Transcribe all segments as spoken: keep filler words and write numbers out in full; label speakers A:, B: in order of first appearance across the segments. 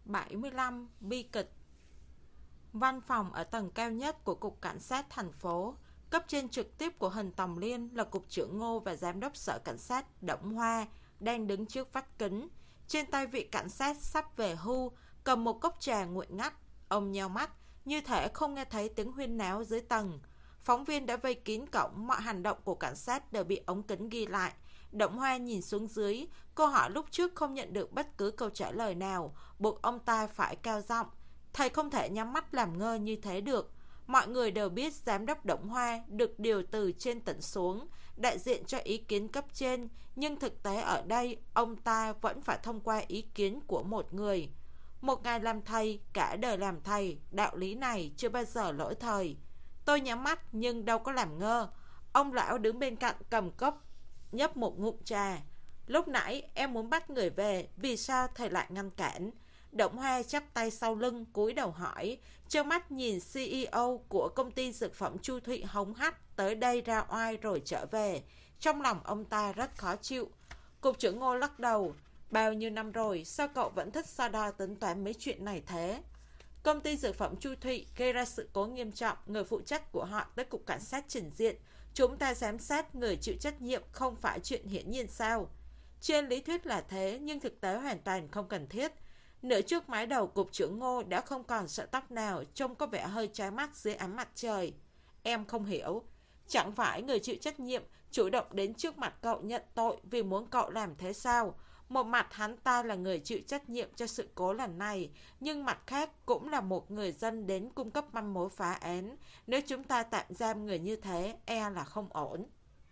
A: bảy mươi lăm. Bi kịch. Văn phòng ở tầng cao nhất của Cục Cảnh sát thành phố. Cấp trên trực tiếp của Hình Tòng Liên là Cục trưởng Ngô và Giám đốc Sở Cảnh sát Đổng Hoa đang đứng trước vách kính. Trên tay vị cảnh sát sắp về hưu, cầm một cốc trà nguội ngắt. Ông nheo mắt, như thể không nghe thấy tiếng huyên náo dưới tầng. Phóng viên đã vây kín cổng, mọi hành động của cảnh sát đều bị ống kính ghi lại. Đổng Hoa nhìn xuống dưới, câu hỏi lúc trước không nhận được bất cứ câu trả lời nào, buộc ông ta phải cao giọng. Thầy không thể nhắm mắt làm ngơ như thế được. Mọi người đều biết Giám đốc Đổng Hoa được điều từ trên tỉnh xuống, đại diện cho ý kiến cấp trên, nhưng thực tế ở đây, ông ta vẫn phải thông qua ý kiến của một người. Một ngày làm thầy, cả đời làm thầy, đạo lý này chưa bao giờ lỗi thời. Tôi nhắm mắt nhưng đâu có làm ngơ. Ông lão đứng bên cạnh cầm cốc, nhấp một ngụm trà. Lúc nãy em muốn bắt người về, vì sao thầy lại ngăn cản? Đổng Hoa chắp tay sau lưng, cúi đầu hỏi, trơ mắt nhìn xê e ô của công ty dược phẩm Chu Thụy hống hách tới đây ra oai rồi trở về. Trong lòng ông ta rất khó chịu. Cục trưởng Ngô lắc đầu, bao nhiêu năm rồi, sao cậu vẫn thích so đo tính toán mấy chuyện này thế? Công ty dược phẩm Chu Thụy gây ra sự cố nghiêm trọng, người phụ trách của họ tới Cục Cảnh sát trình diện. Chúng ta giám sát người chịu trách nhiệm không phải chuyện hiển nhiên sao? Trên lý thuyết là thế, nhưng thực tế hoàn toàn không cần thiết. Nửa trước mái đầu Cục trưởng Ngô đã không còn sợi tóc nào, trông có vẻ hơi trái mắt dưới ánh mặt trời. Em không hiểu, chẳng phải người chịu trách nhiệm chủ động đến trước mặt cậu nhận tội vì muốn cậu làm thế sao? Một mặt hắn ta là người chịu trách nhiệm cho sự cố lần này, nhưng mặt khác cũng là một người dân đến cung cấp manh mối phá án. Nếu chúng ta tạm giam người như thế, e là không ổn.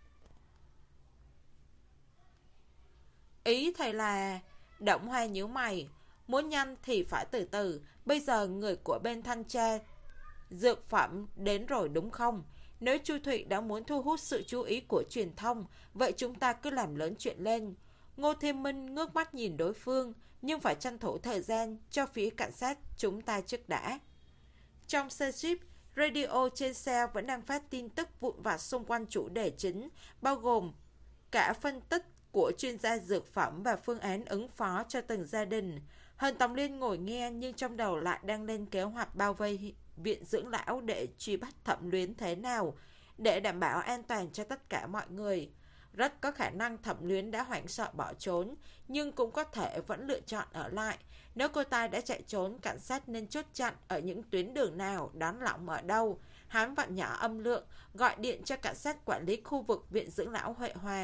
A: Ý thầy là... Đổng Hoa nhíu mày, muốn nhanh thì phải từ từ. Bây giờ người của bên thanh tra dược phẩm đến rồi đúng không? Nếu Chu Thụy đã muốn thu hút sự chú ý của truyền thông, vậy chúng ta cứ làm lớn chuyện lên. Ngô Thiên Minh ngước mắt nhìn đối phương, nhưng phải tranh thủ thời gian cho phía cảnh sát chúng ta trước đã. Trong xe Jeep, radio trên xe vẫn đang phát tin tức vụn vặt xung quanh chủ đề chính, bao gồm cả phân tích của chuyên gia dược phẩm và phương án ứng phó cho từng gia đình. Hình Tòng Liên ngồi nghe nhưng trong đầu lại đang lên kế hoạch bao vây viện dưỡng lão để truy bắt Thẩm Luyến thế nào, để đảm bảo an toàn cho tất cả mọi người. Rất có khả năng Thẩm Luyến đã hoảng sợ bỏ trốn, nhưng cũng có thể vẫn lựa chọn ở lại. Nếu cô ta đã chạy trốn, cảnh sát nên chốt chặn ở những tuyến đường nào, đón lỏng ở đâu. Hắn vặn nhỏ âm lượng, gọi điện cho cảnh sát quản lý khu vực viện dưỡng lão Huệ Hòa.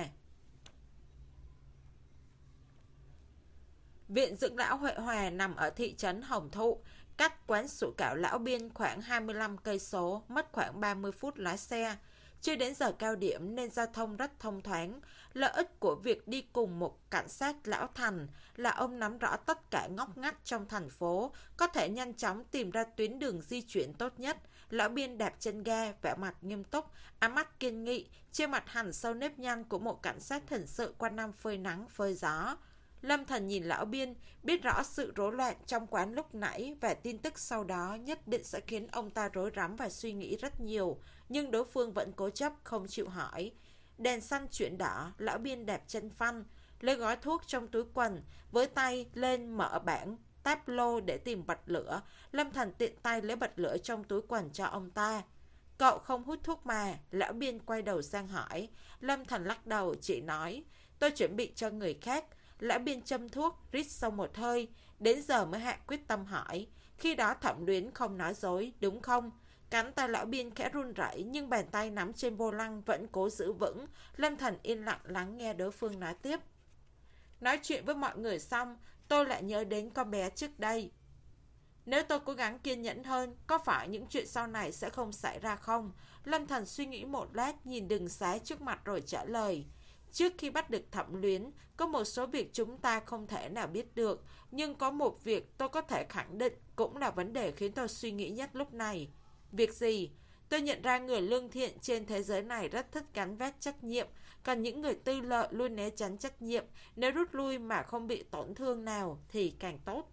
A: Viện dưỡng lão Huệ Hòa nằm ở thị trấn Hồng Thụ, cách quán sủi cảo Lão Biên khoảng hai mươi lăm cây số, mất khoảng ba mươi phút lái xe. Chưa đến giờ cao điểm nên giao thông rất thông thoáng. Lợi ích của việc đi cùng một cảnh sát lão thành là ông nắm rõ tất cả ngóc ngách trong thành phố, có thể nhanh chóng tìm ra tuyến đường di chuyển tốt nhất. Lão Biên đạp chân ga, vẻ mặt nghiêm túc, ánh mắt kiên nghị, trên mặt hằn sâu nếp nhăn của một cảnh sát hình sự qua năm phơi nắng phơi gió. Lâm Thần nhìn Lão Biên, biết rõ sự rối loạn trong quán lúc nãy và tin tức sau đó nhất định sẽ khiến ông ta rối rắm và suy nghĩ rất nhiều, nhưng đối phương vẫn cố chấp không chịu hỏi. Đèn xanh chuyển đỏ, Lão Biên đạp chân phanh, lấy gói thuốc trong túi quần, với tay lên mở bảng táp lô để tìm bật lửa. Lâm Thần tiện tay lấy bật lửa trong túi quần cho ông ta. Cậu không hút thuốc mà? Lão Biên quay đầu sang hỏi. Lâm Thần lắc đầu, chỉ nói, tôi chuẩn bị cho người khác. Lão Biên châm thuốc, rít sau một hơi, đến giờ mới hạ quyết tâm hỏi. Khi đó Thẩm Luyến không nói dối, đúng không? Cánh tay Lão Biên khẽ run rẩy, nhưng bàn tay nắm trên vô lăng vẫn cố giữ vững. Lâm Thần yên lặng lắng nghe đối phương nói tiếp. Nói chuyện với mọi người xong, tôi lại nhớ đến con bé trước đây. Nếu tôi cố gắng kiên nhẫn hơn, có phải những chuyện sau này sẽ không xảy ra không? Lâm Thần suy nghĩ một lát, nhìn đường xá trước mặt rồi trả lời. Trước khi bắt được Thẩm Luyến, có một số việc chúng ta không thể nào biết được, nhưng có một việc tôi có thể khẳng định, cũng là vấn đề khiến tôi suy nghĩ nhất lúc này. Việc gì? Tôi nhận ra người lương thiện trên thế giới này rất thích gánh vác trách nhiệm, còn những người tư lợi luôn né tránh trách nhiệm. Nếu rút lui mà không bị tổn thương nào thì càng tốt.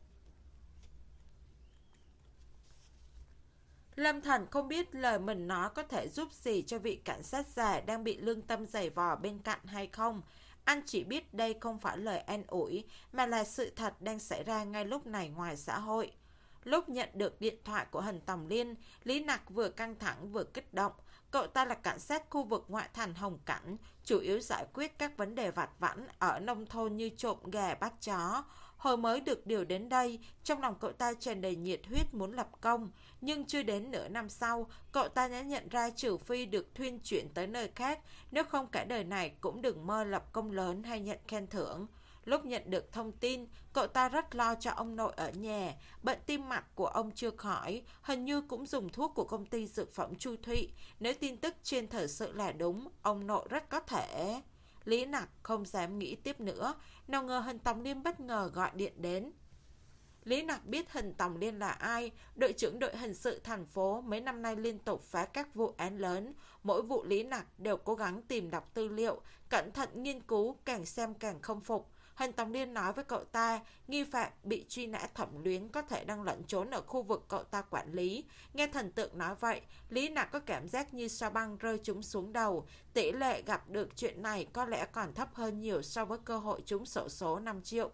A: Lâm Thần không biết lời mình nói có thể giúp gì cho vị cảnh sát già đang bị lương tâm giày vò bên cạnh hay không. Anh chỉ biết đây không phải lời an ủi, mà là sự thật đang xảy ra ngay lúc này ngoài xã hội. Lúc nhận được điện thoại của Hần Tòng Liên, Lý Nặc vừa căng thẳng vừa kích động. Cậu ta là cảnh sát khu vực ngoại thành Hồng Cảnh, chủ yếu giải quyết các vấn đề vặt vãnh ở nông thôn như trộm gà bắt chó. Hồi mới được điều đến đây, trong lòng cậu ta tràn đầy nhiệt huyết muốn lập công. Nhưng chưa đến nửa năm sau, cậu ta đã nhận ra trừ phi được thuyên chuyển tới nơi khác, nếu không cả đời này cũng đừng mơ lập công lớn hay nhận khen thưởng. Lúc nhận được thông tin, cậu ta rất lo cho ông nội ở nhà. Bệnh tim mạch của ông chưa khỏi, hình như cũng dùng thuốc của công ty dược phẩm Chu Thụy. Nếu tin tức trên thời sự là đúng, ông nội rất có thể... Lý Nặc không dám nghĩ tiếp nữa, nào ngờ Hần Tòng Liên bất ngờ gọi điện đến. Lý Nặc biết Hần Tòng Liên là ai, đội trưởng đội hình sự thành phố mấy năm nay liên tục phá các vụ án lớn. Mỗi vụ Lý Nặc đều cố gắng tìm đọc tư liệu, cẩn thận nghiên cứu, càng xem càng không phục. Hần Tòng Liên nói với cậu ta, nghi phạm bị truy nã thẩm luyến có thể đang lẫn trốn ở khu vực cậu ta quản lý. Nghe thần tượng nói vậy, Lý Nặc có cảm giác như sao băng rơi trúng xuống đầu. Tỷ lệ gặp được chuyện này có lẽ còn thấp hơn nhiều so với cơ hội trúng xổ số năm triệu.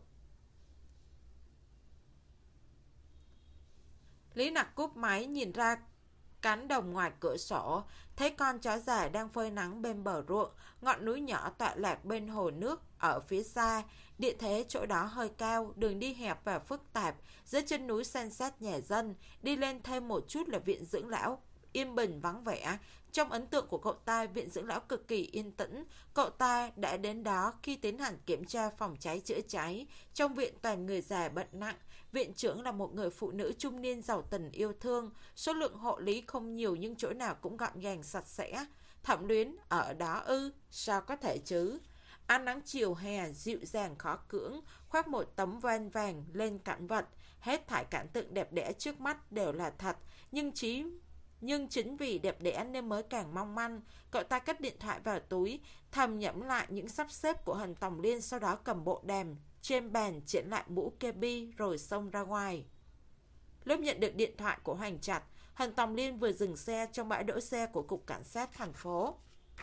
A: Lý Nặc cúp máy nhìn ra cánh đồng ngoài cửa sổ, thấy con chó già đang phơi nắng bên bờ ruộng, ngọn núi nhỏ tọa lạc bên hồ nước ở phía xa. Địa thế chỗ đó hơi cao, đường đi hẹp và phức tạp, dưới chân núi san sát nhà dân, đi lên thêm một chút là viện dưỡng lão, yên bình vắng vẻ. Trong ấn tượng của cậu ta, viện dưỡng lão cực kỳ yên tĩnh. Cậu ta đã đến đó khi tiến hành kiểm tra phòng cháy chữa cháy. Trong viện toàn người già bệnh nặng. Viện trưởng là một người phụ nữ trung niên giàu tình yêu thương. Số lượng hộ lý không nhiều nhưng chỗ nào cũng gọn gàng sạch sẽ. Thẩm Luyến ở đó ư? Sao có thể chứ? Ánh nắng chiều hè dịu dàng khó cưỡng, khoác một tấm van vàng lên cảnh vật. Hết thảy cảnh tượng đẹp đẽ trước mắt đều là thật, nhưng chí Nhưng chính vì đẹp đẽ nên mới càng mong manh. Cậu ta cất điện thoại vào túi, thầm nhẩm lại những sắp xếp của Hần Tòng Liên, sau đó cầm bộ đàm trên bàn triển lại mũ kê bi rồi xông ra ngoài. Lúc nhận được điện thoại của Hoành Trạch, Hần Tòng Liên vừa dừng xe trong bãi đỗ xe của Cục Cảnh sát thành phố.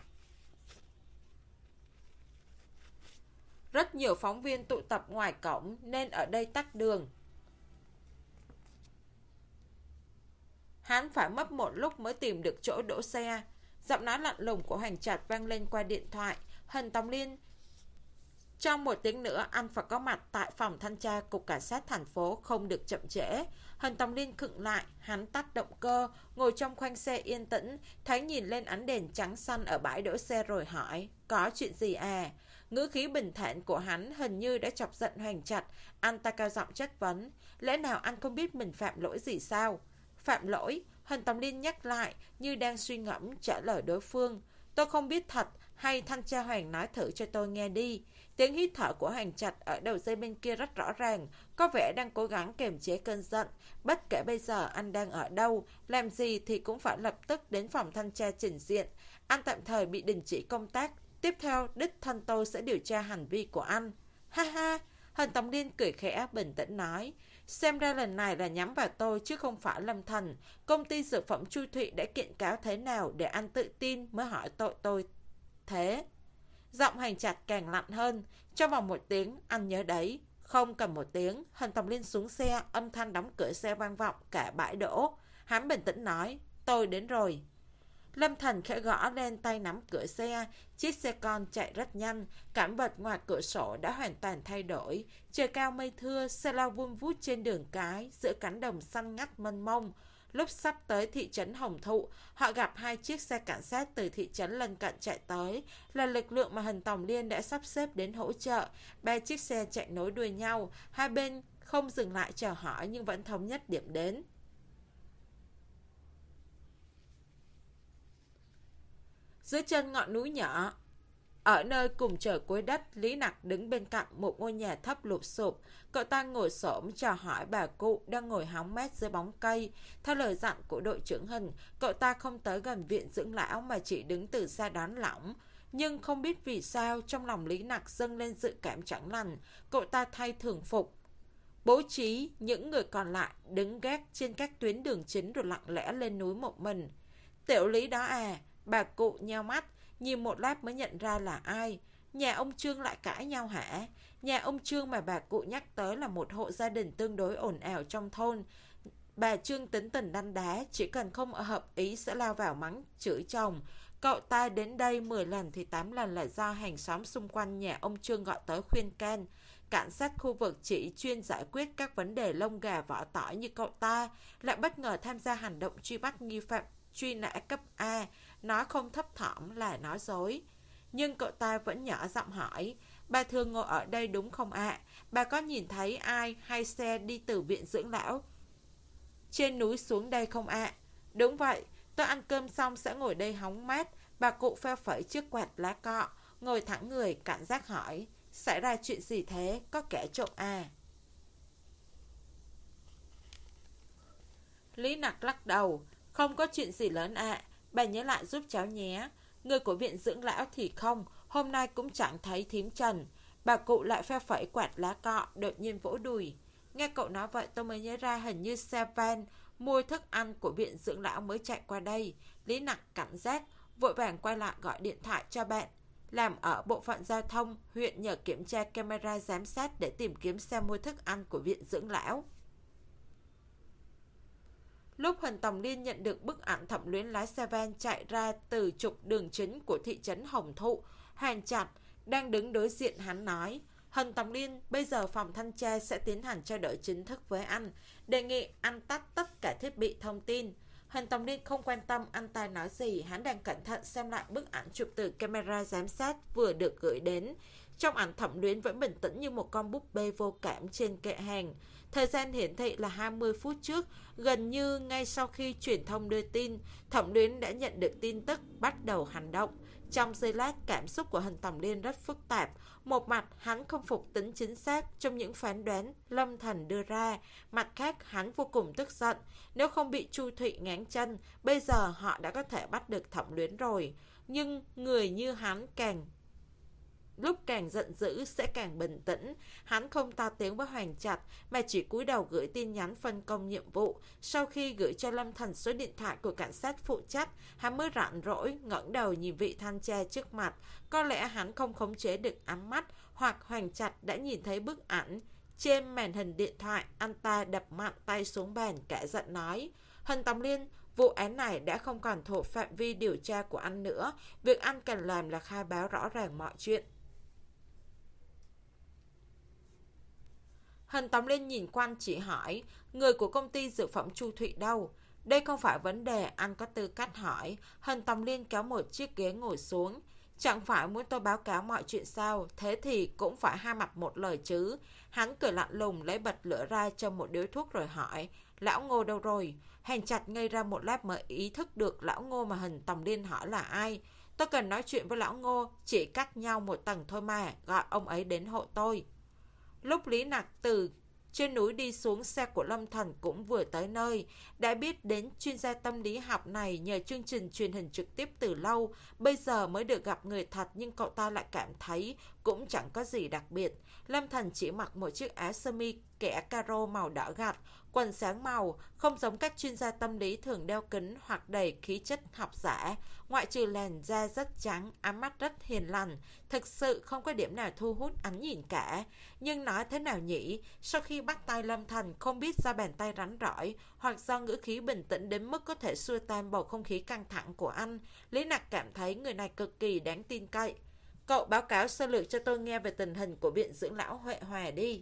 A: Rất nhiều phóng viên tụ tập ngoài cổng nên ở đây tắc đường. Hắn phải mất một lúc mới tìm được chỗ đỗ xe. Giọng nói lạnh lùng của Hoành Trạch vang lên qua điện thoại. Hần Tòng Liên, trong một tiếng nữa anh phải có mặt tại phòng thanh tra Cục Cảnh sát thành phố, không được chậm trễ. Hần Tòng Liên khựng lại, hắn tắt động cơ, ngồi trong khoang xe yên tĩnh, thoáng nhìn lên ánh đèn trắng xanh ở bãi đỗ xe rồi hỏi, có chuyện gì à? Ngữ khí bình thản của hắn hình như đã chọc giận Hoành Trạch. Anh ta cao giọng chất vấn, lẽ nào anh không biết mình phạm lỗi gì sao? Phạm lỗi? Hần Tòng Liên nhắc lại như đang suy ngẫm trả lời đối phương. Tôi không biết thật, hay thanh tra Hoàng nói thử cho tôi nghe đi. Tiếng hít thở của Hoành Trạch ở đầu dây bên kia rất rõ ràng, có vẻ đang cố gắng kiềm chế cơn giận. Bất kể bây giờ anh đang ở đâu, làm gì thì cũng phải lập tức đến phòng thanh tra trình diện. Anh tạm thời bị đình chỉ công tác, tiếp theo đích thân tôi sẽ điều tra hành vi của anh. Ha ha, Hần Tòng Liên cười khẽ bình tĩnh nói, xem ra lần này là nhắm vào tôi chứ không phải Lâm Thành. Công ty dược phẩm Chu Thụy đã kiện cáo thế nào để anh tự tin mới hỏi tội tôi thế? Giọng Hoành Trạch càng lạnh hơn. Trong vòng một tiếng, anh nhớ đấy. Không cần một tiếng, Hần Tòng Liên xuống xe, âm thanh đóng cửa xe vang vọng cả bãi đỗ. Hắn bình tĩnh nói, tôi đến rồi. Lâm Thành khẽ gõ lên tay nắm cửa xe. Chiếc xe con chạy rất nhanh. Cảnh vật ngoài cửa sổ đã hoàn toàn thay đổi. Trời cao mây thưa, xe lao vun vút trên đường cái, giữa cánh đồng xanh ngắt mênh mông. Lúc sắp tới thị trấn Hồng Thụ, họ gặp hai chiếc xe cảnh sát từ thị trấn lân cận chạy tới, là lực lượng mà Hần Tòng Liên đã sắp xếp đến hỗ trợ. Ba chiếc xe chạy nối đuôi nhau, hai bên không dừng lại chào hỏi nhưng vẫn thống nhất điểm đến. Dưới chân ngọn núi nhỏ, ở nơi cùng trời cuối đất, Lý Nặc đứng bên cạnh một ngôi nhà thấp lụp sụp. Cậu ta ngồi xổm chào hỏi bà cụ đang ngồi hóng mát dưới bóng cây. Theo lời dặn của đội trưởng Hình, cậu ta không tới gần viện dưỡng lão mà chỉ đứng từ xa đón lõng. Nhưng không biết vì sao trong lòng Lý Nặc dâng lên dự cảm chẳng lành. Cậu ta thay thường phục, bố trí những người còn lại đứng gác trên các tuyến đường chính rồi lặng lẽ lên núi một mình. Tiểu Lý đó à? Bà cụ nheo mắt, nhìn một lát mới nhận ra là ai. Nhà ông Trương lại cãi nhau hả? Nhà ông Trương mà bà cụ nhắc tới là một hộ gia đình tương đối ồn ào trong thôn. Bà Trương tính tình đanh đá, chỉ cần không hợp ý sẽ lao vào mắng chửi chồng. Cậu ta đến đây mười lần thì tám lần là do hàng xóm xung quanh nhà ông Trương gọi tới khuyên can. Cảnh sát khu vực chỉ chuyên giải quyết các vấn đề lông gà vỏ tỏi như cậu ta, lại bất ngờ tham gia hành động truy bắt nghi phạm truy nã cấp A, nói không thấp thỏm là nói dối. Nhưng cậu ta vẫn nhỏ giọng hỏi, bà thường ngồi ở đây đúng không ạ? À? Bà có nhìn thấy ai hay xe đi từ viện dưỡng lão trên núi xuống đây không ạ? À? Đúng vậy, tôi ăn cơm xong sẽ ngồi đây hóng mát. Bà cụ phe phẩy chiếc quạt lá cọ, ngồi thẳng người, cảnh giác hỏi, xảy ra chuyện gì thế, có kẻ trộm à? Lý Nặc lắc đầu, không có chuyện gì lớn ạ, à. Bà nhớ lại giúp cháu nhé. Người của viện dưỡng lão thì không, hôm nay cũng chẳng thấy thím Trần. Bà cụ lại phe phẩy quạt lá cọ, đột nhiên vỗ đùi. Nghe cậu nói vậy tôi mới nhớ ra hình như xe van mua thức ăn của viện dưỡng lão mới chạy qua đây. Lý Nặc cảnh giác, vội vàng quay lại gọi điện thoại cho bạn làm ở bộ phận giao thông huyện nhờ kiểm tra camera giám sát để tìm kiếm xe mua thức ăn của viện dưỡng lão. Lúc Huỳnh Tòng Liên nhận được bức ảnh Thẩm Luyến lái xe van chạy ra từ trục đường chính của thị trấn Hồng Thụ, Hàn Chặt đang đứng đối diện hắn nói, Huỳnh Tòng Liên, bây giờ phòng thanh tra sẽ tiến hành trao đổi chính thức với anh, đề nghị anh tắt tất cả thiết bị thông tin. Huỳnh Tòng Liên không quan tâm anh ta nói gì, hắn đang cẩn thận xem lại bức ảnh chụp từ camera giám sát vừa được gửi đến. Trong ảnh Thẩm Luyến vẫn bình tĩnh như một con búp bê vô cảm trên kệ hàng. Thời gian hiển thị là hai mươi phút trước, gần như ngay sau khi truyền thông đưa tin, Thẩm Luyến đã nhận được tin tức bắt đầu hành động. Trong giây lát, cảm xúc của Huỳnh Tòng Liên rất phức tạp. Một mặt, hắn không phục tính chính xác trong những phán đoán Lâm Thần đưa ra. Mặt khác, hắn vô cùng tức giận. Nếu không bị Chu Thụy ngáng chân, bây giờ họ đã có thể bắt được Thẩm Luyến rồi. Nhưng người như hắn càng lúc càng giận dữ sẽ càng bình tĩnh. Hắn không to tiếng với Hoàng Trạch mà chỉ cúi đầu gửi tin nhắn phân công nhiệm vụ. Sau khi gửi cho Lâm Thần số điện thoại của cảnh sát phụ trách, hắn mới rảnh rỗi ngẩng đầu nhìn vị thanh tra trước mặt. Có lẽ hắn không khống chế được ám mắt, hoặc Hoàng Trạch đã nhìn thấy bức ảnh trên màn hình điện thoại. Anh ta đập mạnh tay xuống bàn, cả giận nói, Huỳnh Tòng Liên, vụ án này đã không còn thuộc phạm vi điều tra của anh nữa. Việc anh cần làm là khai báo rõ ràng mọi chuyện. Huỳnh Tòng Liên nhìn quanh chỉ hỏi, người của công ty dược phẩm Chu Thụy đâu? Đây không phải vấn đề anh có tư cách hỏi. Huỳnh Tòng Liên kéo một chiếc ghế ngồi xuống. Chẳng phải muốn tôi báo cáo mọi chuyện sao? Thế thì cũng phải hai mặt một lời chứ. Hắn cười lạnh lùng lấy bật lửa ra cho một điếu thuốc rồi hỏi, lão Ngô đâu rồi? Hành Chặt ngây ra một lát mới ý thức được lão Ngô mà Huỳnh Tòng Liên hỏi là ai. Tôi cần nói chuyện với lão Ngô, chỉ cách nhau một tầng thôi mà, gọi ông ấy đến hộ tôi. Lúc Lý Nặc từ trên núi đi xuống, xe của Lâm Thần cũng vừa tới nơi. Đã biết đến chuyên gia tâm lý học này nhờ chương trình truyền hình trực tiếp từ lâu, bây giờ mới được gặp người thật, nhưng cậu ta lại cảm thấy cũng chẳng có gì đặc biệt. Lâm Thần chỉ mặc một chiếc áo sơ mi kẻ caro màu đỏ gạch, quần sáng màu, không giống các chuyên gia tâm lý thường đeo kính hoặc đầy khí chất học giả. Ngoại trừ làn da rất trắng, ánh mắt rất hiền lành, thực sự không có điểm nào thu hút ánh nhìn cả. Nhưng nói thế nào nhỉ, sau khi bắt tay Lâm Thần, không biết do bàn tay rắn rỏi hoặc do ngữ khí bình tĩnh đến mức có thể xua tan bầu không khí căng thẳng của anh, Lý Nặc cảm thấy người này cực kỳ đáng tin cậy. Cậu báo cáo sơ lược cho tôi nghe về tình hình của viện dưỡng lão Huệ Hòa đi.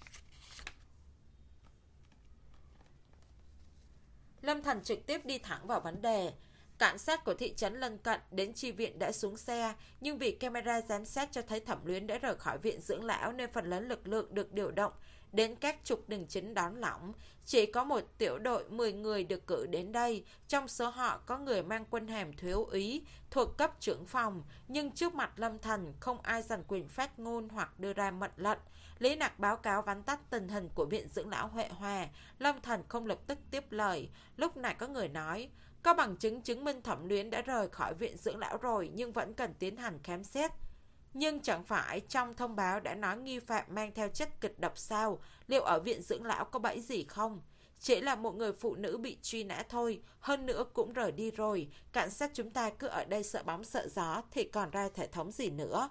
A: Lâm Thần trực tiếp đi thẳng vào vấn đề. Cảnh sát của thị trấn lân cận đến chi viện đã xuống xe, nhưng vì camera giám sát cho thấy Thẩm Luyến đã rời khỏi viện dưỡng lão nên phần lớn lực lượng được điều động đến các trục đường chính đón lỏng. Chỉ có một tiểu đội mười người được cử đến đây, trong số họ có người mang quân hàm thiếu úy thuộc cấp trưởng phòng, nhưng trước mặt Lâm Thần không ai giành quyền phát ngôn hoặc đưa ra mệnh lệnh. Lý Nặc báo cáo vắn tắt tình hình của viện dưỡng lão Huệ Hòa. Lâm Thần không lập tức tiếp lời. Lúc này có người nói, có bằng chứng chứng minh Thẩm Luyến đã rời khỏi viện dưỡng lão rồi, nhưng vẫn cần tiến hành khám xét. Nhưng chẳng phải trong thông báo đã nói nghi phạm mang theo chất kịch độc sao? Liệu ở viện dưỡng lão có bẫy gì không? Chỉ là một người phụ nữ bị truy nã thôi, hơn nữa cũng rời đi rồi. Cảnh sát chúng ta cứ ở đây sợ bóng sợ gió thì còn ra thể thống gì nữa.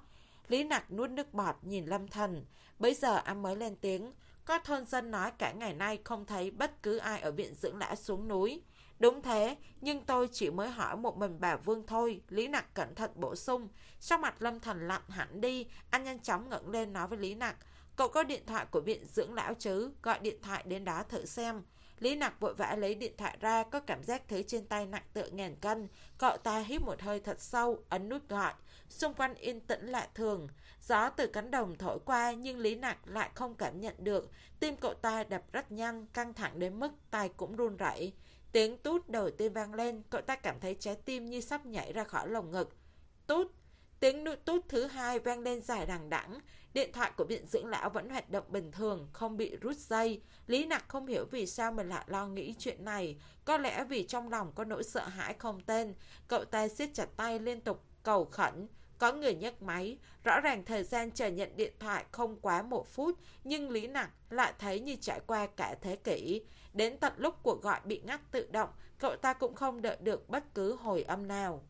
A: Lý Nặc nuốt nước bọt nhìn Lâm Thần. Bấy giờ anh mới lên tiếng. Có thôn dân nói cả ngày nay không thấy bất cứ ai ở viện dưỡng lão xuống núi. Đúng thế, nhưng tôi chỉ mới hỏi một mình bà Vương thôi. Lý Nặc cẩn thận bổ sung. Sau mặt Lâm Thần lặn hẳn đi, anh nhanh chóng ngẩng lên nói với Lý Nặc. Cậu có điện thoại của viện dưỡng lão chứ? Gọi điện thoại đến đó thử xem. Lý Nặc vội vã lấy điện thoại ra, có cảm giác thứ trên tay nặng tựa ngàn cân. Cậu ta hít một hơi thật sâu, ấn nút gọi. Xung quanh yên tĩnh lạ thường. Gió từ cánh đồng thổi qua, nhưng Lý Nặc lại không cảm nhận được. Tim cậu ta đập rất nhanh, căng thẳng đến mức tay cũng run rẩy. Tiếng tút đầu tiên vang lên, cậu ta cảm thấy trái tim như sắp nhảy ra khỏi lồng ngực. Tút. Tiếng nút tút thứ hai vang lên dài đằng đẵng. Điện thoại của viện dưỡng lão vẫn hoạt động bình thường, không bị rút dây. Lý Nặc không hiểu vì sao mình lại lo nghĩ chuyện này. Có lẽ vì trong lòng có nỗi sợ hãi không tên. Cậu ta siết chặt tay liên tục cầu khẩn. Có người nhấc máy. Rõ ràng thời gian chờ nhận điện thoại không quá một phút, nhưng Lý Nặc lại thấy như trải qua cả thế kỷ. Đến tận lúc cuộc gọi bị ngắt tự động, cậu ta cũng không đợi được bất cứ hồi âm nào.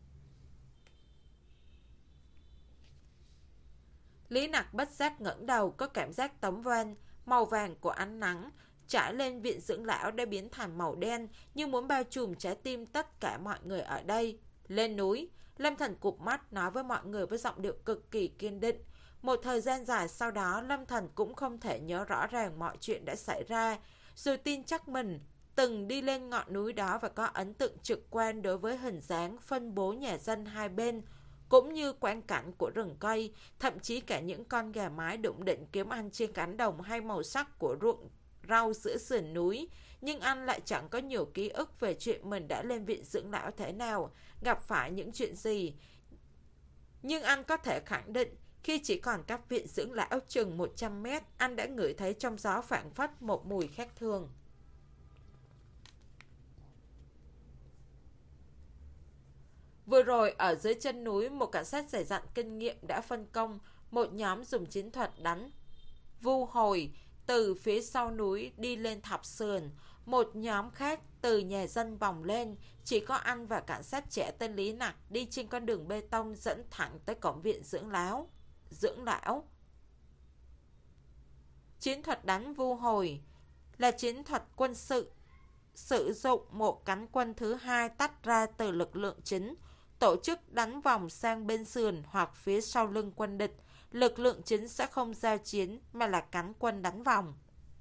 A: Lý Nặc bất giác ngẩng đầu, có cảm giác tấm van màu vàng của ánh nắng trải lên viện dưỡng lão đã biến thành màu đen, như muốn bao trùm trái tim tất cả mọi người ở đây. Lên núi, Lâm Thần cụp mắt nói với mọi người với giọng điệu cực kỳ kiên định. Một thời gian dài sau đó, Lâm Thần cũng không thể nhớ rõ ràng mọi chuyện đã xảy ra, rồi tin chắc mình từng đi lên ngọn núi đó và có ấn tượng trực quan đối với hình dáng phân bố nhà dân hai bên, cũng như quang cảnh của rừng cây, thậm chí cả những con gà mái đụng định kiếm ăn trên cánh đồng hay màu sắc của ruộng rau giữa sườn núi. Nhưng anh lại chẳng có nhiều ký ức về chuyện mình đã lên viện dưỡng lão thế nào, gặp phải những chuyện gì. Nhưng anh có thể khẳng định, khi chỉ còn cách viện dưỡng lão chừng một trăm mét, anh đã ngửi thấy trong gió phảng phất một mùi khác thường. Vừa rồi ở dưới chân núi, một cảnh sát dày dặn kinh nghiệm đã phân công một nhóm dùng chiến thuật đánh vu hồi từ phía sau núi đi lên thọc sườn. Một nhóm khác từ nhà dân vòng lên. Chỉ có anh và cảnh sát trẻ tên Lý Nặc đi trên con đường bê tông dẫn thẳng tới cổng viện dưỡng lão. Dưỡng lão. Chiến thuật đánh vu hồi là chiến thuật quân sự, sử dụng một cánh quân thứ hai tách ra từ lực lượng chính, tổ chức đánh vòng sang bên sườn hoặc phía sau lưng quân địch. Lực lượng chính sẽ không giao chiến mà là cánh quân đánh vòng.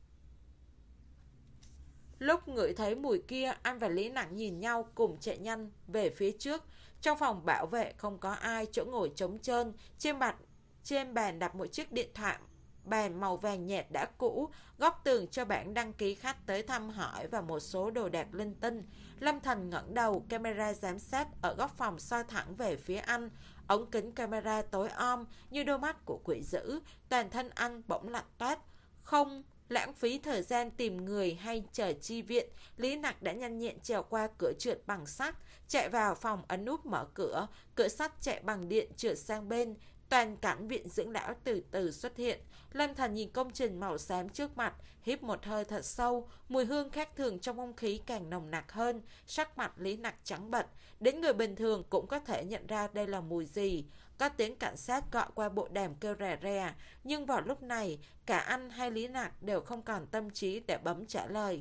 A: Lúc ngửi thấy mùi kia, anh và Lý Nặc nhìn nhau cùng chạy nhanh về phía trước. Trong phòng bảo vệ không có ai, chỗ ngồi trống trơn. Trên bàn, trên bàn đặt một chiếc điện thoại bàn màu vàng nhạt đã cũ, góc tường cho bảng đăng ký khách tới thăm hỏi và một số đồ đạc linh tinh. Lâm Thần ngẩng đầu, camera giám sát ở góc phòng soi thẳng về phía anh. Ống kính camera tối om như đôi mắt của quỷ dữ. Toàn thân anh bỗng lạnh toát. Không lãng phí thời gian tìm người hay chờ chi viện, Lý Nặc đã nhanh nhẹn trèo qua cửa trượt bằng sắt, chạy vào phòng ấn nút mở cửa. Cửa sắt chạy bằng điện trượt sang bên. Toàn cảnh viện dưỡng lão từ từ xuất hiện. Lâm Thần nhìn công trình màu xám trước mặt, hít một hơi thật sâu. Mùi hương khác thường trong không khí càng nồng nặc hơn. Sắc mặt Lý Nặc trắng bệch, đến người bình thường cũng có thể nhận ra đây là mùi gì. Có tiếng cảnh sát gọi qua bộ đàm kêu rè rè, nhưng vào lúc này cả anh hay Lý Nặc đều không còn tâm trí để bấm trả lời.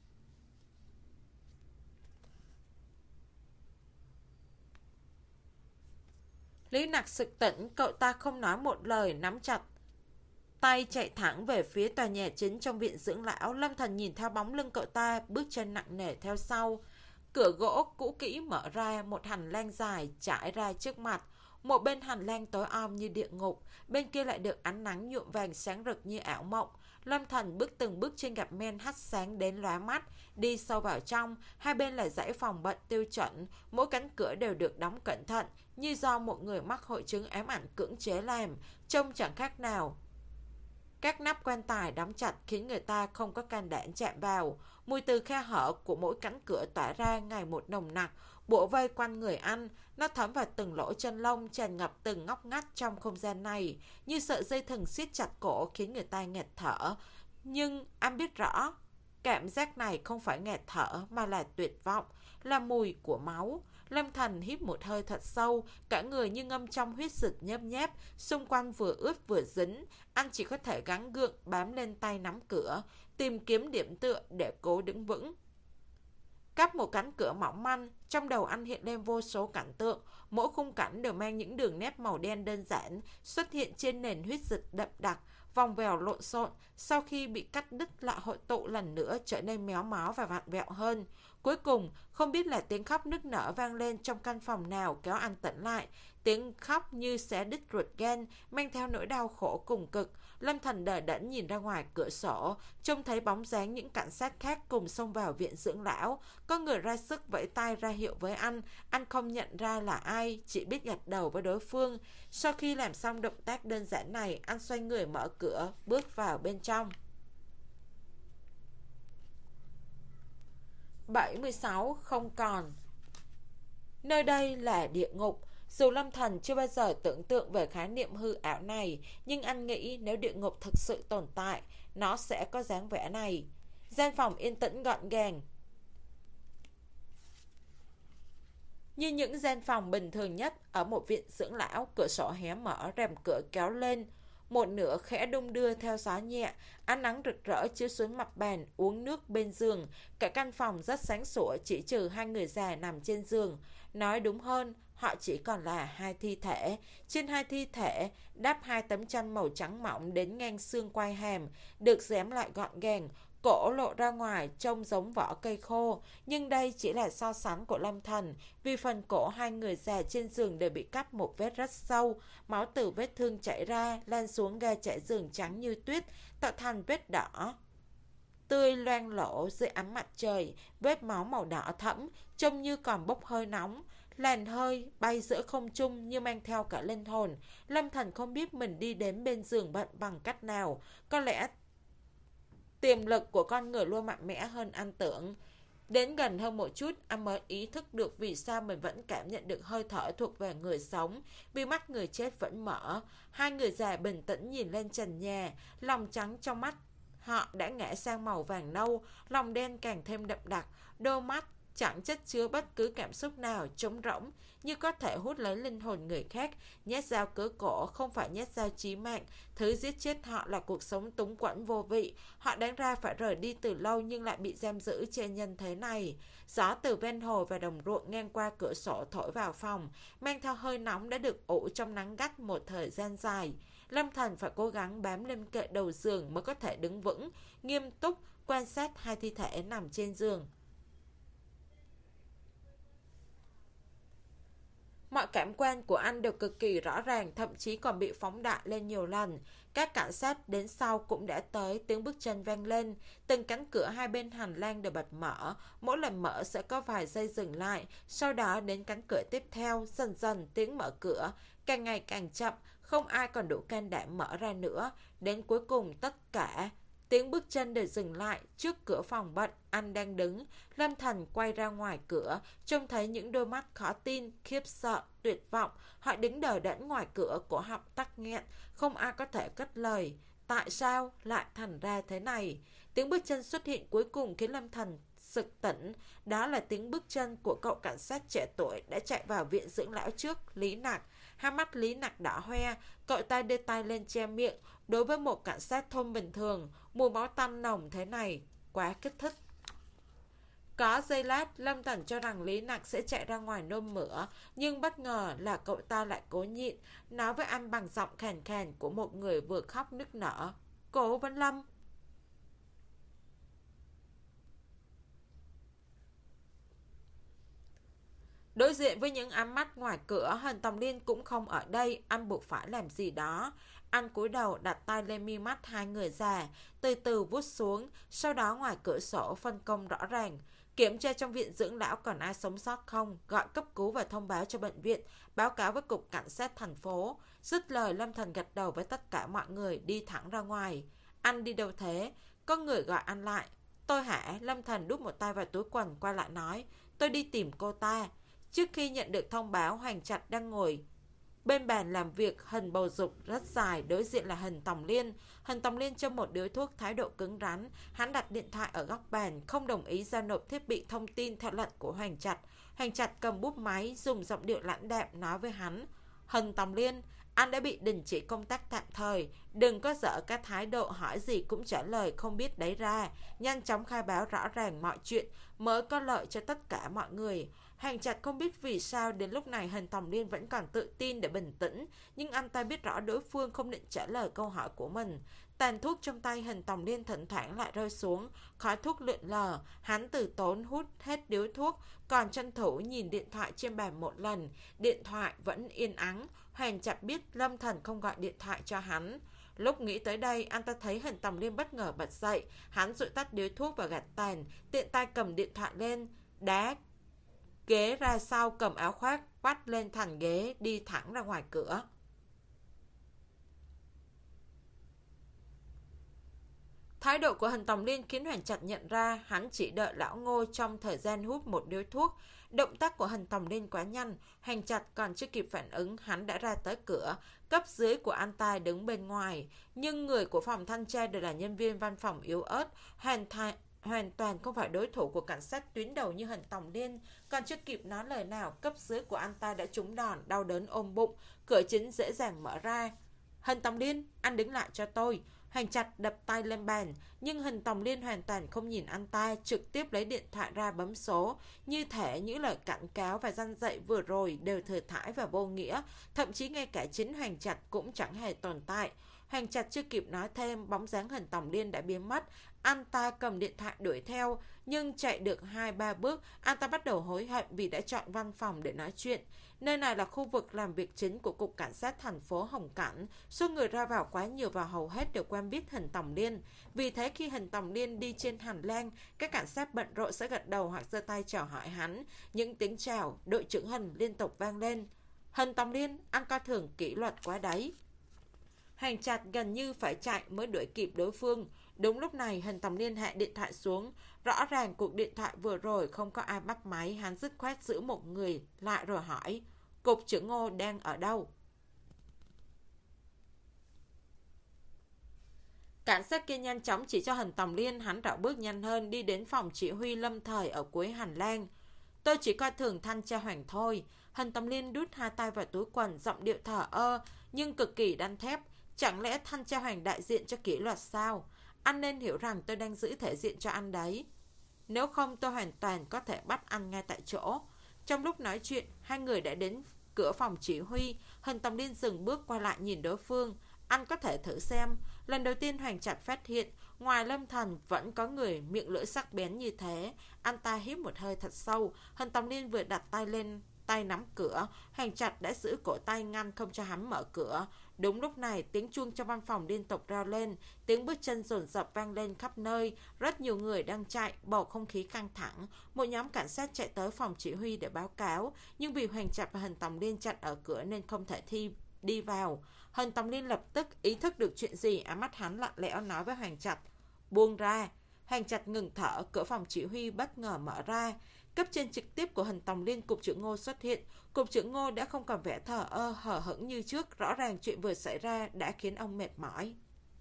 A: Lý Nặc sực tỉnh, cậu ta không nói một lời, nắm chặt tay chạy thẳng về phía tòa nhà chính trong viện dưỡng lão. Lâm Thần nhìn theo bóng lưng cậu ta, bước chân nặng nề theo sau. Cửa gỗ cũ kỹ mở ra, một hành lang dài trải ra trước mặt. Một bên hành lang tối om như địa ngục, bên kia lại được ánh nắng nhuộm vàng sáng rực như ảo mộng. Lâm Thần bước từng bước trên gạch men hắt sáng đến lóa mắt, đi sâu vào trong. Hai bên là dãy phòng bệnh tiêu chuẩn, mỗi cánh cửa đều được đóng cẩn thận, như do một người mắc hội chứng ám ảnh cưỡng chế làm, trông chẳng khác nào. Các nắp quan tài đóng chặt khiến người ta không có can đảm chạm vào. Mùi từ khe hở của mỗi cánh cửa tỏa ra ngày một nồng nặc, bủa vây quanh người anh. Nó thấm vào từng lỗ chân lông, tràn ngập từng ngóc ngách trong không gian này, như sợi dây thừng siết chặt cổ khiến người ta nghẹt thở. Nhưng anh biết rõ, Cảm giác này không phải nghẹt thở mà là tuyệt vọng, là mùi của máu. Lâm Thành hít một hơi thật sâu, cả người như ngâm trong huyết dịch nhớp nhép, xung quanh vừa ướt vừa dính. Anh chỉ có thể gắng gượng bám lên tay nắm cửa, tìm kiếm điểm tựa để cố đứng vững. Cắp một cánh cửa mỏng manh, trong đầu anh hiện lên vô số cảnh tượng, mỗi khung cảnh đều mang những đường nét màu đen đơn giản, xuất hiện trên nền huyết dịch đậm đặc, vòng vèo lộn xộn, sau khi bị cắt đứt lại hội tụ lần nữa trở nên méo mó và vặn vẹo hơn. Cuối cùng, không biết là tiếng khóc nức nở vang lên trong căn phòng nào kéo anh tỉnh lại, tiếng khóc như xé đứt ruột gan, mang theo nỗi đau khổ cùng cực. Lâm Thành đờ đẫn nhìn ra ngoài cửa sổ, trông thấy bóng dáng những cảnh sát khác cùng xông vào viện dưỡng lão. Có người ra sức vẫy tay ra hiệu với anh, anh không nhận ra là ai, chỉ biết gật đầu với đối phương. Sau khi làm xong động tác đơn giản này, anh xoay người mở cửa, bước vào bên trong. bảy mươi sáu không còn. Nơi đây là địa ngục. Dù Lâm Thành chưa bao giờ tưởng tượng về khái niệm hư ảo này, nhưng anh nghĩ nếu địa ngục thực sự tồn tại, nó sẽ có dáng vẻ này. Gian phòng yên tĩnh gọn gàng, như những gian phòng bình thường nhất ở một viện dưỡng lão. Cửa sổ hé mở, rèm cửa kéo lên, một nửa khẽ đung đưa theo gió nhẹ, ánh nắng rực rỡ chiếu xuống mặt bàn, uống nước bên giường. Cả căn phòng rất sáng sủa, chỉ trừ hai người già nằm trên giường. Nói đúng hơn, họ chỉ còn là hai thi thể. Trên hai thi thể đắp hai tấm chăn màu trắng mỏng đến ngang xương quai hàm, được rém lại gọn gàng, cổ lộ ra ngoài trông giống vỏ cây khô. Nhưng đây chỉ là so sánh của Lâm Thành, vì phần cổ hai người già trên giường đều bị cắt một vết rất sâu, máu từ vết thương chảy ra lan xuống ga trải giường trắng như tuyết, tạo thành vết đỏ tươi loang lổ dưới ánh mặt trời. Vết máu màu đỏ thẫm trông như còn bốc hơi nóng, làn hơi bay giữa không trung như mang theo cả linh hồn. Lâm Thành không biết mình đi đến bên giường bệnh bằng cách nào. Có lẽ tiềm lực của con người luôn mạnh mẽ hơn anh tưởng. Đến gần hơn một chút, anh mới ý thức được vì sao mình vẫn cảm nhận được hơi thở thuộc về người sống, vì mắt người chết vẫn mở. Hai người già bình tĩnh nhìn lên trần nhà, lòng trắng trong mắt họ đã ngã sang màu vàng nâu, lòng đen càng thêm đậm đặc, đôi mắt chẳng chất chứa bất cứ cảm xúc nào, trống rỗng, như có thể hút lấy linh hồn người khác. Nhát dao cứa cổ không phải nhát dao chí mạng, thứ giết chết họ là cuộc sống túng quẫn vô vị. Họ đáng ra phải rời đi từ lâu nhưng lại bị giam giữ trên nhân thế này. Gió từ ven hồ và đồng ruộng ngang qua cửa sổ thổi vào phòng, mang theo hơi nóng đã được ủ trong nắng gắt một thời gian dài. Lâm Thành phải cố gắng bám lên kệ đầu giường mới có thể đứng vững, nghiêm túc quan sát hai thi thể nằm trên giường. Mọi cảm quan của anh đều cực kỳ rõ ràng, thậm chí còn bị phóng đại lên nhiều lần. Các cảnh sát đến sau cũng đã tới, tiếng bước chân vang lên. Từng cánh cửa hai bên hành lang đều bật mở, mỗi lần mở sẽ có vài giây dừng lại. Sau đó đến cánh cửa tiếp theo, dần dần tiếng mở cửa càng ngày càng chậm, không ai còn đủ can đảm mở ra nữa. Đến cuối cùng tất cả tiếng bước chân đều dừng lại trước cửa phòng bệnh anh đang đứng. Lâm Thành quay ra ngoài cửa, trông thấy những đôi mắt khó tin, khiếp sợ, tuyệt vọng. Họ đứng đờ đẫn ngoài cửa, cổ họng tắc nghẹn, không ai có thể cất lời. Tại sao lại thành ra thế này? Tiếng bước chân xuất hiện cuối cùng khiến Lâm Thành sực tỉnh. Đó là tiếng bước chân của cậu cảnh sát trẻ tuổi đã chạy vào viện dưỡng lão trước, Lý Nặc. Hai mắt Lý Nặc đỏ hoe, cậu ta đưa tay lên che miệng. Đối với một cảnh sát thôn bình thường, mùi máu tanh nồng thế này quá kích thích. Có giây lát, Lâm Thành cho rằng Lý Nặc sẽ chạy ra ngoài nôn mửa, nhưng bất ngờ là cậu ta lại cố nhịn, nói với anh bằng giọng khàn khàn của một người vừa khóc nức nở. Cố Vấn Lâm. Đối diện với những ánh mắt ngoài cửa, Hàn Tòng Liên cũng không ở đây, anh buộc phải làm gì đó. Anh cúi đầu đặt tay lên mi mắt hai người già, từ từ vuốt xuống, sau đó ngoài cửa sổ phân công rõ ràng. Kiểm tra trong viện dưỡng lão còn ai sống sót không, gọi cấp cứu và thông báo cho bệnh viện, báo cáo với cục cảnh sát thành phố. Dứt lời, Lâm Thành gật đầu với tất cả mọi người, đi thẳng ra ngoài. Anh đi đâu thế? Có người gọi anh lại. Tôi hả? Lâm Thành đút một tay vào túi quần, quay lại nói. Tôi đi tìm cô ta. Trước khi nhận được thông báo, Hoàng Trạch đang ngồi Bên bàn làm việc, hình bầu dục rất dài, đối diện là hình Tòng Liên. Hình Tòng Liên châm một điếu thuốc, thái độ cứng rắn. Hắn đặt điện thoại ở góc bàn, không đồng ý giao nộp thiết bị thông tin theo lệnh của Hoành Trạch. Hoành Trạch cầm bút máy, dùng giọng điệu lãnh đạm nói với hắn: Hình Tòng Liên, anh đã bị đình chỉ công tác tạm thời. Đừng có dở cái thái độ hỏi gì cũng trả lời không biết đấy ra. Nhanh chóng khai báo rõ ràng mọi chuyện mới có lợi cho tất cả mọi người. Hoành Trạch không biết vì sao đến lúc này Hình Tòng Liên vẫn còn tự tin để bình tĩnh, nhưng anh ta biết rõ đối phương không định trả lời câu hỏi của mình. Tàn thuốc trong tay Hình Tòng Liên thỉnh thoảng lại rơi xuống, khói thuốc lượn lờ. Hắn từ tốn hút hết điếu thuốc, còn tranh thủ nhìn điện thoại trên bàn một lần. Điện thoại vẫn yên ắng. Hoành Trạch biết Lâm Thần không gọi điện thoại cho hắn. Lúc nghĩ tới đây, anh ta thấy Hình Tòng Liên bất ngờ bật dậy. Hắn dụi tắt điếu thuốc và gạt tàn, tiện tay cầm điện thoại lên, đá ghế ra sau, cầm áo khoác vắt lên thành ghế, đi thẳng ra ngoài cửa. Thái độ của Hình Tòng Liên khiến Hoành Trạch nhận ra hắn chỉ đợi lão Ngô trong thời gian hút một điếu thuốc. Động tác của Hình Tòng Liên quá nhanh, Hoành Trạch còn chưa kịp phản ứng, hắn đã ra tới cửa. Cấp dưới của anh ta đứng bên ngoài, nhưng người của phòng thanh tra đều là nhân viên văn phòng yếu ớt, hoàn thành hoàn toàn không phải đối thủ của cảnh sát tuyến đầu như Hình Tòng Liên. Còn chưa kịp nói lời nào, cấp dưới của anh ta đã trúng đòn, đau đớn ôm bụng. Cửa chính dễ dàng mở ra. Hình Tòng Liên, anh đứng lại cho tôi. Hoành Trạch đập tay lên bàn, nhưng Hình Tòng Liên hoàn toàn không nhìn anh ta, trực tiếp lấy điện thoại ra bấm số. Như thể những lời cảnh cáo và răn dạy vừa rồi đều thừa thãi và vô nghĩa, thậm chí ngay cả chính Hoành Trạch cũng chẳng hề tồn tại. Hoành Trạch chưa kịp nói thêm, bóng dáng Hình Tòng Liên đã biến mất. Anh ta cầm điện thoại đuổi theo, nhưng chạy được hai ba bước, anh ta bắt đầu hối hận vì đã chọn văn phòng để nói chuyện. Nơi này là khu vực làm việc chính của Cục Cảnh sát thành phố Hồng Cảnh. Số người ra vào quá nhiều và hầu hết đều quen biết Hình Tòng Liên. Vì thế khi Hình Tòng Liên đi trên hành lang, các cảnh sát bận rộn sẽ gật đầu hoặc giơ tay chào hỏi hắn. Những tiếng chào, đội trưởng Hình liên tục vang lên. Hình Tòng Liên, anh coi thường kỷ luật quá đấy. Hoành Trạch gần như phải chạy mới đuổi kịp đối phương. Đúng lúc này Hình Tòng Liên hạ điện thoại xuống. Rõ ràng cuộc điện thoại vừa rồi không có ai bắt máy. Hắn dứt khoát giữ một người lại rồi hỏi: Cục trưởng Ngô đang ở đâu? Cảnh sát kia nhanh chóng chỉ cho Hình Tòng Liên. Hắn rảo bước nhanh hơn, đi đến phòng chỉ huy lâm thời ở cuối hành lang. Tôi chỉ coi thường thanh tra Hoành thôi. Hình Tòng Liên đút hai tay vào túi quần, giọng điệu thờ ơ nhưng cực kỳ đanh thép. Chẳng lẽ thanh tra Hoành đại diện cho kỷ luật sao? Anh nên hiểu rằng tôi đang giữ thể diện cho anh đấy. Nếu không tôi hoàn toàn có thể bắt anh ngay tại chỗ. Trong lúc nói chuyện, hai người đã đến cửa phòng chỉ huy. Hình Tòng Liên dừng bước quay lại nhìn đối phương. Anh có thể thử xem. Lần đầu tiên Hoành Trạch phát hiện ngoài Lâm Thần vẫn có người miệng lưỡi sắc bén như thế. Anh ta hít một hơi thật sâu. Hình Tòng Liên vừa đặt tay lên tay nắm cửa, Hoành Trạch đã giữ cổ tay ngăn không cho hắn mở cửa. Đúng lúc này, tiếng chuông trong văn phòng liên tục reo lên, tiếng bước chân dồn dập vang lên khắp nơi. Rất nhiều người đang chạy, bầu không khí căng thẳng. Một nhóm cảnh sát chạy tới phòng chỉ huy để báo cáo, nhưng vì Hoành Trạch và Hình Tòng Liên chặn ở cửa nên không thể thi đi vào. Hình Tòng Liên lập tức ý thức được chuyện gì, ánh mắt hắn lạnh lẽo nói với Hoành Trạch: Buông ra. Hoành Trạch ngừng thở, cửa phòng chỉ huy bất ngờ mở ra. Cấp trên trực tiếp của Hình Tòng Liên, Cục trưởng Ngô xuất hiện. Cục trưởng Ngô đã không còn vẻ thờ ơ hờ hững như trước. Rõ ràng chuyện vừa xảy ra đã khiến ông mệt mỏi.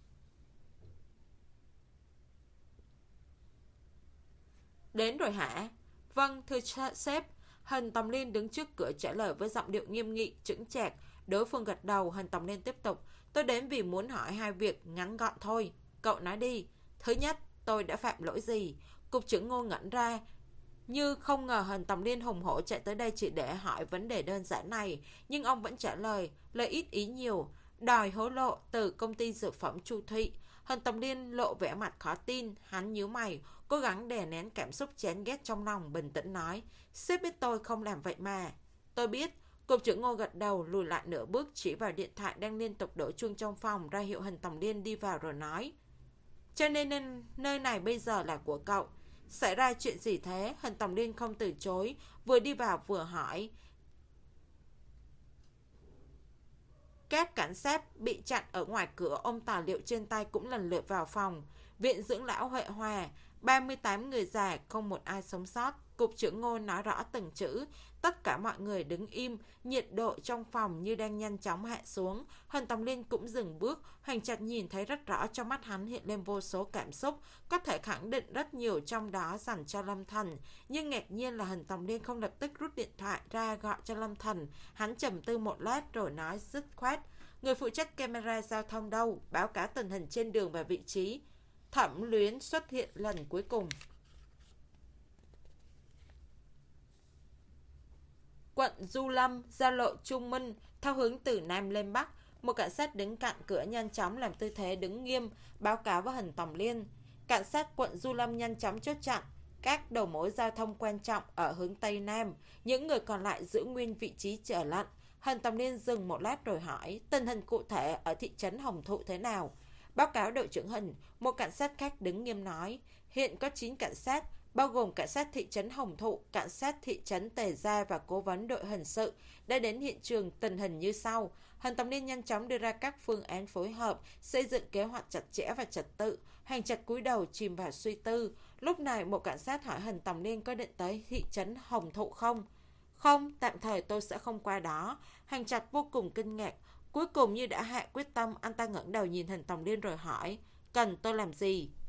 A: Đến rồi hả? Vâng, thưa sếp. Hình Tòng Liên đứng trước cửa trả lời với giọng điệu nghiêm nghị, chững chạc. Đối phương gật đầu. Hình Tòng Liên tiếp tục: Tôi đến vì muốn hỏi hai việc ngắn gọn thôi. Cậu nói đi. Thứ nhất, tôi đã phạm lỗi gì? Cục trưởng Ngô ngẩn ra, như không ngờ Hình Tòng Liên hùng hổ chạy tới đây chỉ để hỏi vấn đề đơn giản này. Nhưng ông vẫn trả lời, lời ít ý nhiều: Đòi hối lộ từ công ty dược phẩm Chu Thụy. Hình Tòng Liên lộ vẻ mặt khó tin. Hắn nhíu mày, cố gắng đè nén cảm xúc chán ghét trong lòng, bình tĩnh nói: Sếp biết tôi không làm vậy mà. Tôi biết. Cục trưởng Ngô gật đầu, lùi lại nửa bước, chỉ vào điện thoại đang liên tục đổ chuông trong phòng, ra hiệu Hình Tòng Liên đi vào rồi nói: Cho nên, nên nơi này bây giờ là của cậu. Xảy ra chuyện gì thế? Hình Tòng Liên không từ chối, vừa đi vào vừa hỏi. Các cảnh sát bị chặn ở ngoài cửa, ôm tài liệu trên tay cũng lần lượt vào phòng. Viện dưỡng lão Huệ Hòa, ba mươi tám người già, không một ai sống sót. Cục trưởng Ngô nói rõ từng chữ. Tất cả mọi người đứng im, nhiệt độ trong phòng như đang nhanh chóng hạ xuống. Hân Tòng Liên cũng dừng bước, Hoành Trạch nhìn thấy rất rõ trong mắt hắn hiện lên vô số cảm xúc, có thể khẳng định rất nhiều trong đó dành cho Lâm Thành. Nhưng ngạc nhiên là Hân Tòng Liên không lập tức rút điện thoại ra gọi cho Lâm Thành. Hắn trầm tư một lát rồi nói dứt khoát: người phụ trách camera giao thông đâu, báo cáo tình hình trên đường và vị trí. Thẩm Luyến xuất hiện lần cuối cùng. Quận Du Lâm, giao lộ Trung Minh, theo hướng từ Nam lên Bắc. Một cảnh sát đứng cạnh cửa nhanh chóng làm tư thế đứng nghiêm, báo cáo với Hân Tòng Liên. Cảnh sát quận Du Lâm nhanh chóng chốt chặn các đầu mối giao thông quan trọng ở hướng Tây Nam. Những người còn lại giữ nguyên vị trí chờ lệnh. Hân Tòng Liên dừng một lát rồi hỏi tình hình cụ thể ở thị trấn Hồng Thụ thế nào. Báo cáo đội trưởng Hình, một cảnh sát khác đứng nghiêm nói. Hiện có chín cảnh sát, bao gồm cảnh sát thị trấn Hồng Thụ, cảnh sát thị trấn Tề Gia và cố vấn đội hình sự đã đến hiện trường. Tình hình như sau. Hân Tòng Liên nhanh chóng đưa ra các phương án phối hợp, xây dựng kế hoạch chặt chẽ và trật tự. Hành Trạch cúi đầu chìm vào suy tư. Lúc này một cảnh sát hỏi Hân Tòng Liên có định tới thị trấn Hồng Thụ không? Không, tạm thời tôi sẽ không qua đó. Hành Trạch vô cùng kinh ngạc. Cuối cùng như đã hạ quyết tâm, anh ta ngẩng đầu nhìn Hân Tòng Liên rồi hỏi: cần tôi làm gì?